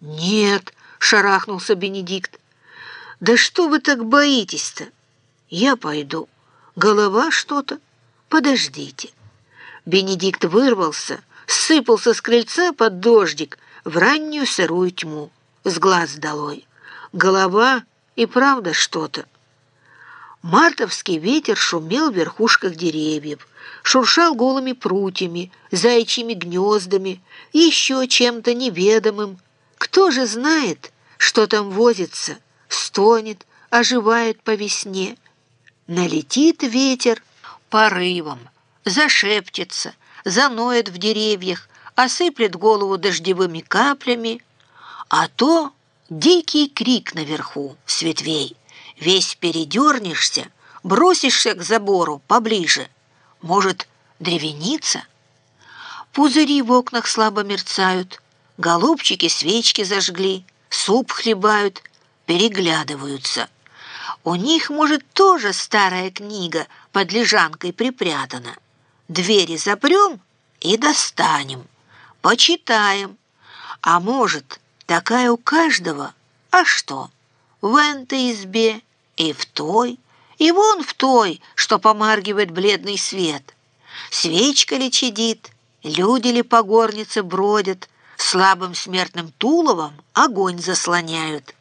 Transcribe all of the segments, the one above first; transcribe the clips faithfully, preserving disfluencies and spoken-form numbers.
«Нет», — шарахнулся Бенедикт. «Да что вы так боитесь-то? Я пойду. Голова что-то. Подождите». Бенедикт вырвался, сыпался с крыльца под дождик в раннюю сырую тьму. С глаз долой. Голова и правда что-то. Мартовский ветер шумел в верхушках деревьев, шуршал голыми прутьями, заячьими гнездами и еще чем-то неведомым. Кто же знает, что там возится, стонет, оживает по весне? Налетит ветер порывом, зашепчется, заноет в деревьях, осыплет голову дождевыми каплями, а то дикий крик наверху с ветвей. Весь передернешься, бросишься к забору поближе. Может, древеница? Пузыри в окнах слабо мерцают, голубчики свечки зажгли, суп хлебают, переглядываются. У них, может, тоже старая книга под лежанкой припрятана. Двери запрем и достанем, почитаем. А может, такая у каждого, а что? В этой избе и в той, и вон в той, что помаргивает бледный свет. Свечка ли чадит, люди ли по горнице бродят, слабым смертным туловом огонь заслоняют.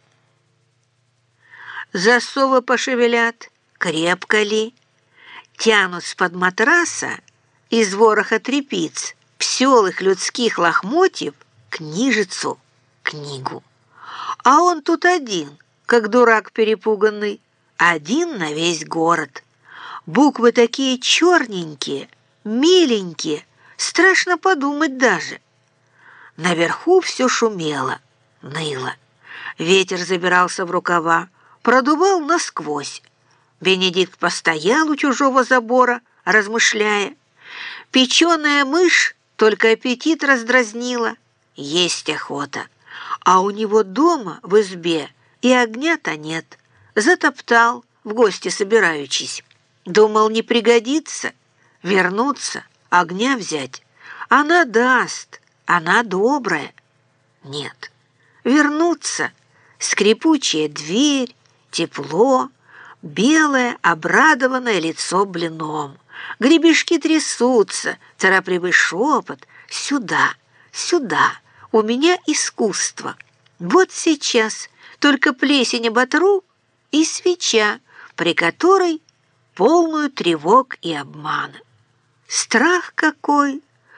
Засовы пошевелят, крепко ли, тянут с-под матраса из вороха тряпиц, псёлых людских лохмотьев, книжицу, книгу. А он тут один, как дурак перепуганный, один на весь город. Буквы такие черненькие, миленькие, страшно подумать даже. Наверху все шумело, ныло. Ветер забирался в рукава, продувал насквозь. Бенедикт постоял у чужого забора, размышляя. Печеная мышь только аппетит раздразнила, есть охота. А у него дома в избе и огня-то нет. Затоптал, в гости собираючись. Думал, не пригодится. Вернуться, огня взять. Она даст, она добрая. Нет. Вернуться, скрипучая дверь, тепло, белое обрадованное лицо блином. Гребешки трясутся, торопливый шепот. Сюда, сюда, у меня искусство. Вот сейчас только плесень оботру и свеча, при которой полную тревог и обмана. Страх какой!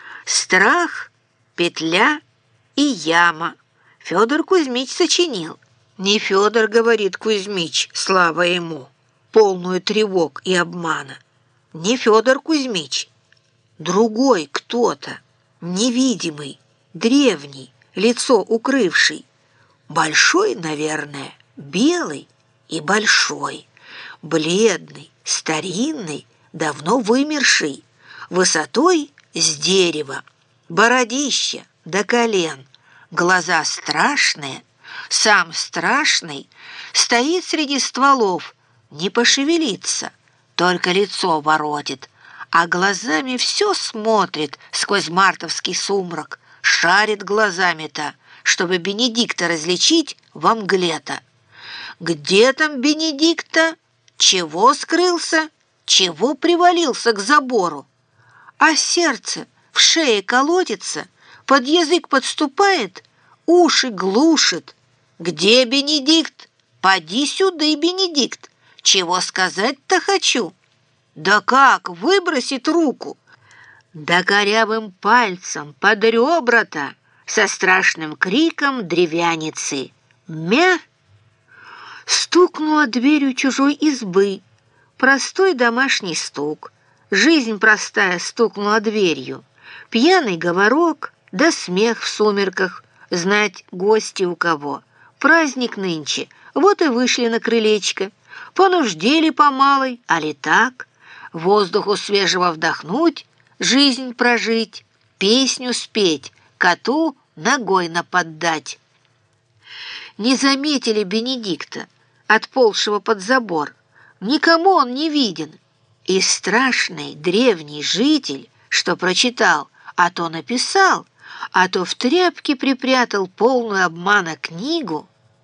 Страх, петля и яма. Федор Кузьмич сочинил. Не Федор, говорит Кузьмич, слава ему, полную тревог и обмана. Не Федор Кузьмич. Другой кто-то, невидимый, древний, лицо укрывший. Большой, наверное, белый и большой, бледный, старинный, давно вымерший, высотой с дерева, бородища до колен, глаза страшные, сам страшный, стоит среди стволов, не пошевелится, только лицо воротит, а глазами все смотрит сквозь мартовский сумрак, шарит глазами-то, чтобы Бенедикта различить во мгле-то. Где там Бенедикта? Чего скрылся? Чего привалился к забору? А сердце в шее колотится, под язык подступает, уши глушит. Где Бенедикт? Поди сюда, Бенедикт. Чего сказать-то хочу? Да как выбросит руку? Да корявым пальцем под ребра-то, со страшным криком древяницы. Мя! Стукнула дверью чужой избы. Простой домашний стук. Жизнь простая стукнула дверью. Пьяный говорок, да смех в сумерках. Знать, гости у кого. Праздник нынче, вот и вышли на крылечко. Понуждели по малой, али так. Воздуху свежего вдохнуть, жизнь прожить, песню спеть, коту ногой наподдать. Не заметили Бенедикта, отползшего под забор. Никому он не виден. И страшный древний житель, что прочитал, а то написал, а то в тряпке припрятал полную обмана книгу,